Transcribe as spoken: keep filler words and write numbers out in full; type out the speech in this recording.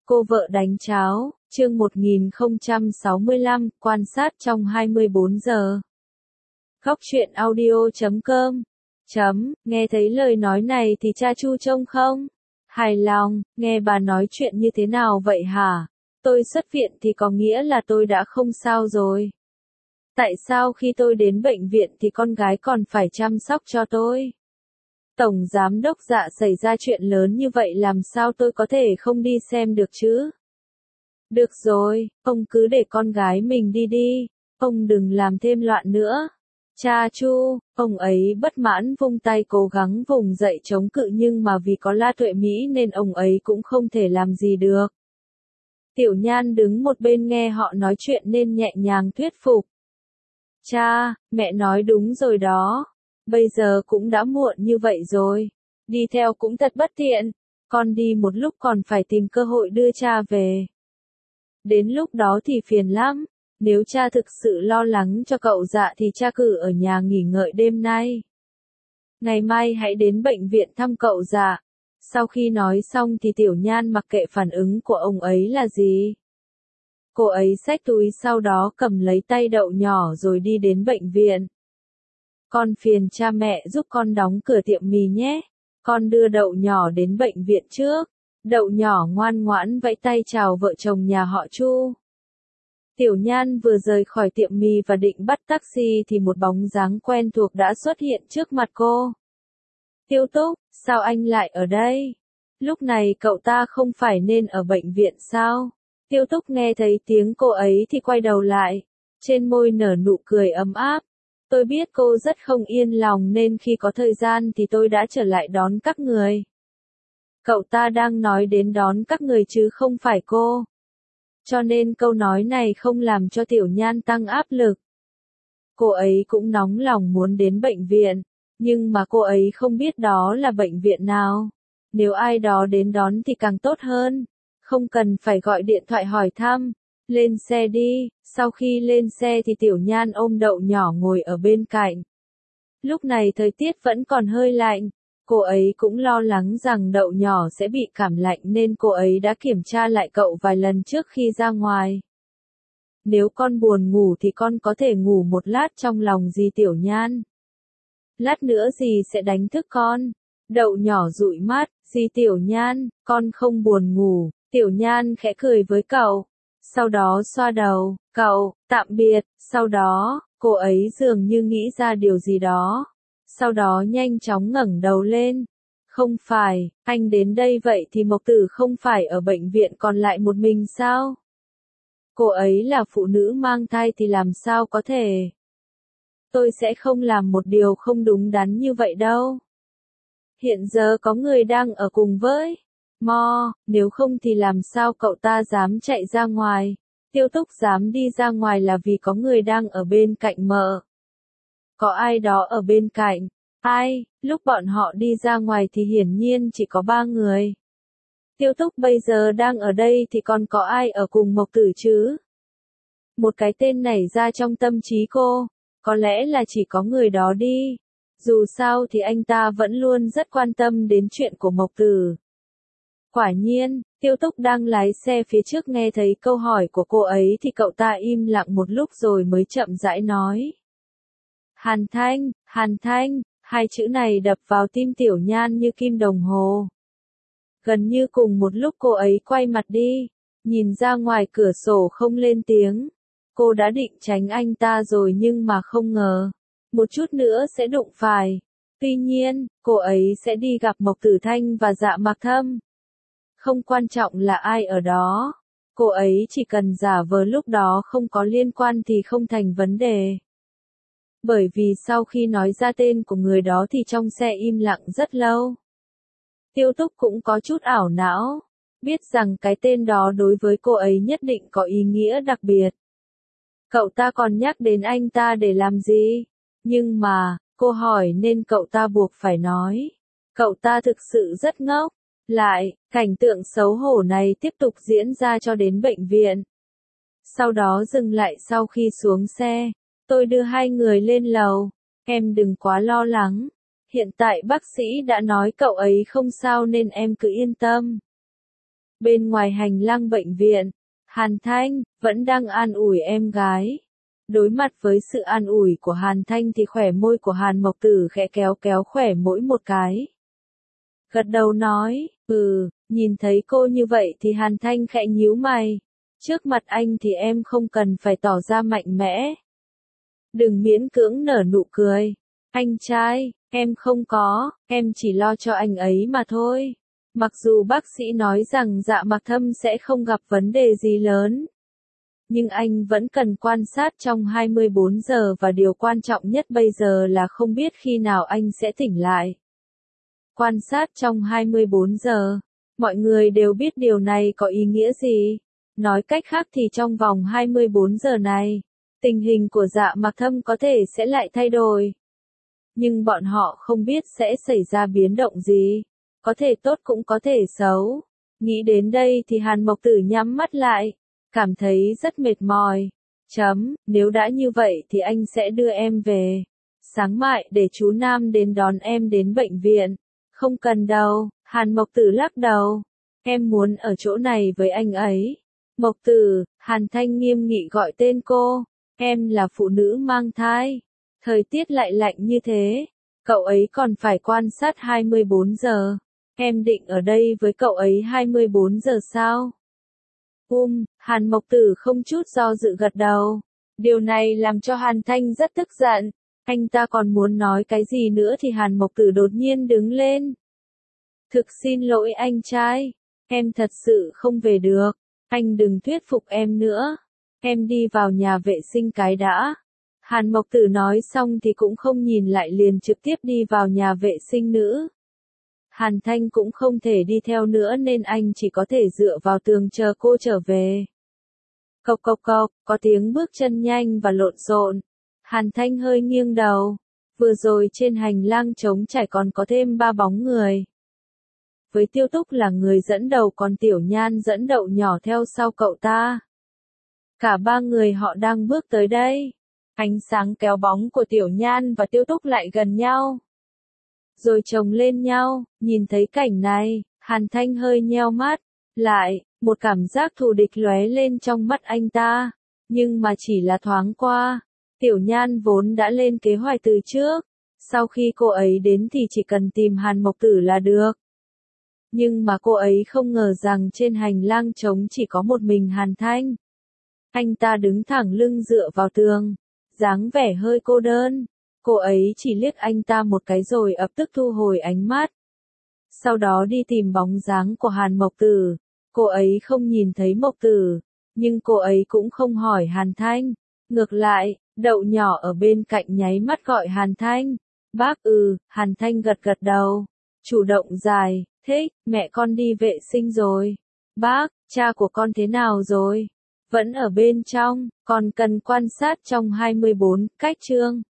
Cô vợ đánh cháo, chương một nghìn không trăm sáu mươi lăm, quan sát trong hai mươi bốn giờ. Góc truyện audio chấm com. Chấm, nghe thấy lời nói này thì cha Chu trông không? Hài lòng, nghe bà nói chuyện như thế nào vậy hả? Tôi xuất viện thì có nghĩa là tôi đã không sao rồi. Tại sao khi tôi đến bệnh viện thì con gái còn phải chăm sóc cho tôi? Tổng giám đốc Dạ xảy ra chuyện lớn như vậy làm sao tôi có thể không đi xem được chứ? Được rồi, ông cứ để con gái mình đi đi, ông đừng làm thêm loạn nữa. Cha Chu, ông ấy bất mãn vung tay cố gắng vùng dậy chống cự nhưng mà vì có La Tuệ Mỹ nên ông ấy cũng không thể làm gì được. Tiểu Nhan đứng một bên nghe họ nói chuyện nên nhẹ nhàng thuyết phục. Cha, mẹ nói đúng rồi đó. Bây giờ cũng đã muộn như vậy rồi. Đi theo cũng thật bất tiện. Con đi một lúc còn phải tìm cơ hội đưa cha về. Đến lúc đó thì phiền lắm. Nếu cha thực sự lo lắng cho cậu Dạ thì cha cứ ở nhà nghỉ ngơi đêm nay. Ngày mai hãy đến bệnh viện thăm cậu Dạ. Sau khi nói xong thì Tiểu Nhan mặc kệ phản ứng của ông ấy là gì. Cô ấy xách túi sau đó cầm lấy tay Đậu Nhỏ rồi đi đến bệnh viện. Con phiền cha mẹ giúp con đóng cửa tiệm mì nhé. Con đưa Đậu Nhỏ đến bệnh viện trước. Đậu Nhỏ ngoan ngoãn vẫy tay chào vợ chồng nhà họ Chu. Tiểu Nhan vừa rời khỏi tiệm mì và định bắt taxi thì một bóng dáng quen thuộc đã xuất hiện trước mặt cô. Tiêu Túc, sao anh lại ở đây? Lúc này cậu ta không phải nên ở bệnh viện sao? Tiêu Túc nghe thấy tiếng cô ấy thì quay đầu lại. Trên môi nở nụ cười ấm áp. Tôi biết cô rất không yên lòng nên khi có thời gian thì tôi đã trở lại đón các người. Cậu ta đang nói đến đón các người chứ không phải cô. Cho nên câu nói này không làm cho Tiểu Nhan tăng áp lực. Cô ấy cũng nóng lòng muốn đến bệnh viện, nhưng mà cô ấy không biết đó là bệnh viện nào. Nếu ai đó đến đón thì càng tốt hơn, không cần phải gọi điện thoại hỏi thăm. Lên xe đi, sau khi lên xe thì Tiểu Nhan ôm Đậu Nhỏ ngồi ở bên cạnh. Lúc này thời tiết vẫn còn hơi lạnh, cô ấy cũng lo lắng rằng Đậu Nhỏ sẽ bị cảm lạnh nên cô ấy đã kiểm tra lại cậu vài lần trước khi ra ngoài. Nếu con buồn ngủ thì con có thể ngủ một lát trong lòng dì Tiểu Nhan. Lát nữa dì sẽ đánh thức con. Đậu Nhỏ dụi mắt, dì Tiểu Nhan, con không buồn ngủ. Tiểu Nhan khẽ cười với cậu. Sau đó xoa đầu, cậu, tạm biệt, sau đó, cô ấy dường như nghĩ ra điều gì đó. Sau đó nhanh chóng ngẩng đầu lên. Không phải, anh đến đây vậy thì Mộc Tử không phải ở bệnh viện còn lại một mình sao? Cô ấy là phụ nữ mang thai thì làm sao có thể? Tôi sẽ không làm một điều không đúng đắn như vậy đâu. Hiện giờ có người đang ở cùng với Mo, nếu không thì làm sao cậu ta dám chạy ra ngoài? Tiêu Túc dám đi ra ngoài là vì có người đang ở bên cạnh mợ. Có ai đó ở bên cạnh? Ai? Lúc bọn họ đi ra ngoài thì hiển nhiên chỉ có ba người. Tiêu Túc bây giờ đang ở đây thì còn có ai ở cùng Mộc Tử chứ? Một cái tên nảy ra trong tâm trí cô, có lẽ là chỉ có người đó đi. Dù sao thì anh ta vẫn luôn rất quan tâm đến chuyện của Mộc Tử. Quả nhiên, Tiêu Túc đang lái xe phía trước nghe thấy câu hỏi của cô ấy thì cậu ta im lặng một lúc rồi mới chậm rãi nói. Hàn Thanh, Hàn Thanh, hai chữ này đập vào tim Tiểu Nhan như kim đồng hồ. Gần như cùng một lúc cô ấy quay mặt đi, nhìn ra ngoài cửa sổ không lên tiếng. Cô đã định tránh anh ta rồi nhưng mà không ngờ, một chút nữa sẽ đụng phải. Tuy nhiên, cô ấy sẽ đi gặp Mộc Tử Thanh và Dạ Mạc Thâm. Không quan trọng là ai ở đó, cô ấy chỉ cần giả vờ lúc đó không có liên quan thì không thành vấn đề. Bởi vì sau khi nói ra tên của người đó thì trong xe im lặng rất lâu. Tiêu Túc cũng có chút ảo não, biết rằng cái tên đó đối với cô ấy nhất định có ý nghĩa đặc biệt. Cậu ta còn nhắc đến anh ta để làm gì? Nhưng mà, cô hỏi nên cậu ta buộc phải nói. Cậu ta thực sự rất ngốc. Lại, cảnh tượng xấu hổ này tiếp tục diễn ra cho đến bệnh viện. Sau đó dừng lại sau khi xuống xe. Tôi đưa hai người lên lầu. Em đừng quá lo lắng. Hiện tại bác sĩ đã nói cậu ấy không sao nên em cứ yên tâm. Bên ngoài hành lang bệnh viện, Hàn Thanh vẫn đang an ủi em gái. Đối mặt với sự an ủi của Hàn Thanh thì khỏe môi của Hàn Mộc Tử khẽ kéo kéo khỏe mỗi một cái. Gật đầu nói, ừ, nhìn thấy cô như vậy thì Hàn Thanh khẽ nhíu mày. Trước mặt anh thì em không cần phải tỏ ra mạnh mẽ. Đừng miễn cưỡng nở nụ cười. Anh trai, em không có, em chỉ lo cho anh ấy mà thôi. Mặc dù bác sĩ nói rằng Dạ Mặc Thâm sẽ không gặp vấn đề gì lớn. Nhưng anh vẫn cần quan sát trong hai mươi bốn giờ và điều quan trọng nhất bây giờ là không biết khi nào anh sẽ tỉnh lại. Quan sát trong hai mươi bốn giờ. Mọi người đều biết điều này có ý nghĩa gì. Nói cách khác thì trong vòng hai mươi bốn giờ này, tình hình của Dạ Mặc Thâm có thể sẽ lại thay đổi. Nhưng bọn họ không biết sẽ xảy ra biến động gì. Có thể tốt cũng có thể xấu. Nghĩ đến đây thì Hàn Mộc Tử nhắm mắt lại. Cảm thấy rất mệt mỏi. Chấm, nếu đã như vậy thì anh sẽ đưa em về. Sáng mai để chú Nam đến đón em đến bệnh viện. Không cần đâu, Hàn Mộc Tử lắc đầu. Em muốn ở chỗ này với anh ấy. Mộc Tử, Hàn Thanh nghiêm nghị gọi tên cô. Em là phụ nữ mang thai. Thời tiết lại lạnh như thế. Cậu ấy còn phải quan sát hai mươi bốn giờ. Em định ở đây với cậu ấy hai mươi bốn giờ sao? Um, Hàn Mộc Tử không chút do dự gật đầu. Điều này làm cho Hàn Thanh rất tức giận. Anh ta còn muốn nói cái gì nữa thì Hàn Mộc Tử đột nhiên đứng lên. Thực xin lỗi anh trai. Em thật sự không về được. Anh đừng thuyết phục em nữa. Em đi vào nhà vệ sinh cái đã. Hàn Mộc Tử nói xong thì cũng không nhìn lại liền trực tiếp đi vào nhà vệ sinh nữ. Hàn Thanh cũng không thể đi theo nữa nên anh chỉ có thể dựa vào tường chờ cô trở về. Cộc cộc cộc, có tiếng bước chân nhanh và lộn xộn. Hàn Thanh hơi nghiêng đầu. Vừa rồi trên hành lang trống trải còn có thêm ba bóng người. Với Tiêu Túc là người dẫn đầu còn Tiểu Nhan dẫn đậu nhỏ theo sau cậu ta. Cả ba người họ đang bước tới đây. Ánh sáng kéo bóng của Tiểu Nhan và Tiêu Túc lại gần nhau. Rồi chồng lên nhau, nhìn thấy cảnh này, Hàn Thanh hơi nheo mắt. Lại, một cảm giác thù địch lóe lên trong mắt anh ta. Nhưng mà chỉ là thoáng qua. Tiểu Nhan vốn đã lên kế hoạch từ trước. Sau khi cô ấy đến thì chỉ cần tìm Hàn Mộc Tử là được. Nhưng mà cô ấy không ngờ rằng trên hành lang trống chỉ có một mình Hàn Thanh. Anh ta đứng thẳng lưng dựa vào tường, dáng vẻ hơi cô đơn. Cô ấy chỉ liếc anh ta một cái rồi lập tức thu hồi ánh mắt. Sau đó đi tìm bóng dáng của Hàn Mộc Tử. Cô ấy không nhìn thấy Mộc Tử, nhưng cô ấy cũng không hỏi Hàn Thanh. Ngược lại, đậu nhỏ ở bên cạnh nháy mắt gọi Hàn Thanh. Bác ừ, Hàn Thanh gật gật đầu. Chủ động dài, thích, mẹ con đi vệ sinh rồi. Bác, cha của con thế nào rồi? Vẫn ở bên trong, còn cần quan sát trong hai mươi bốn cách chương.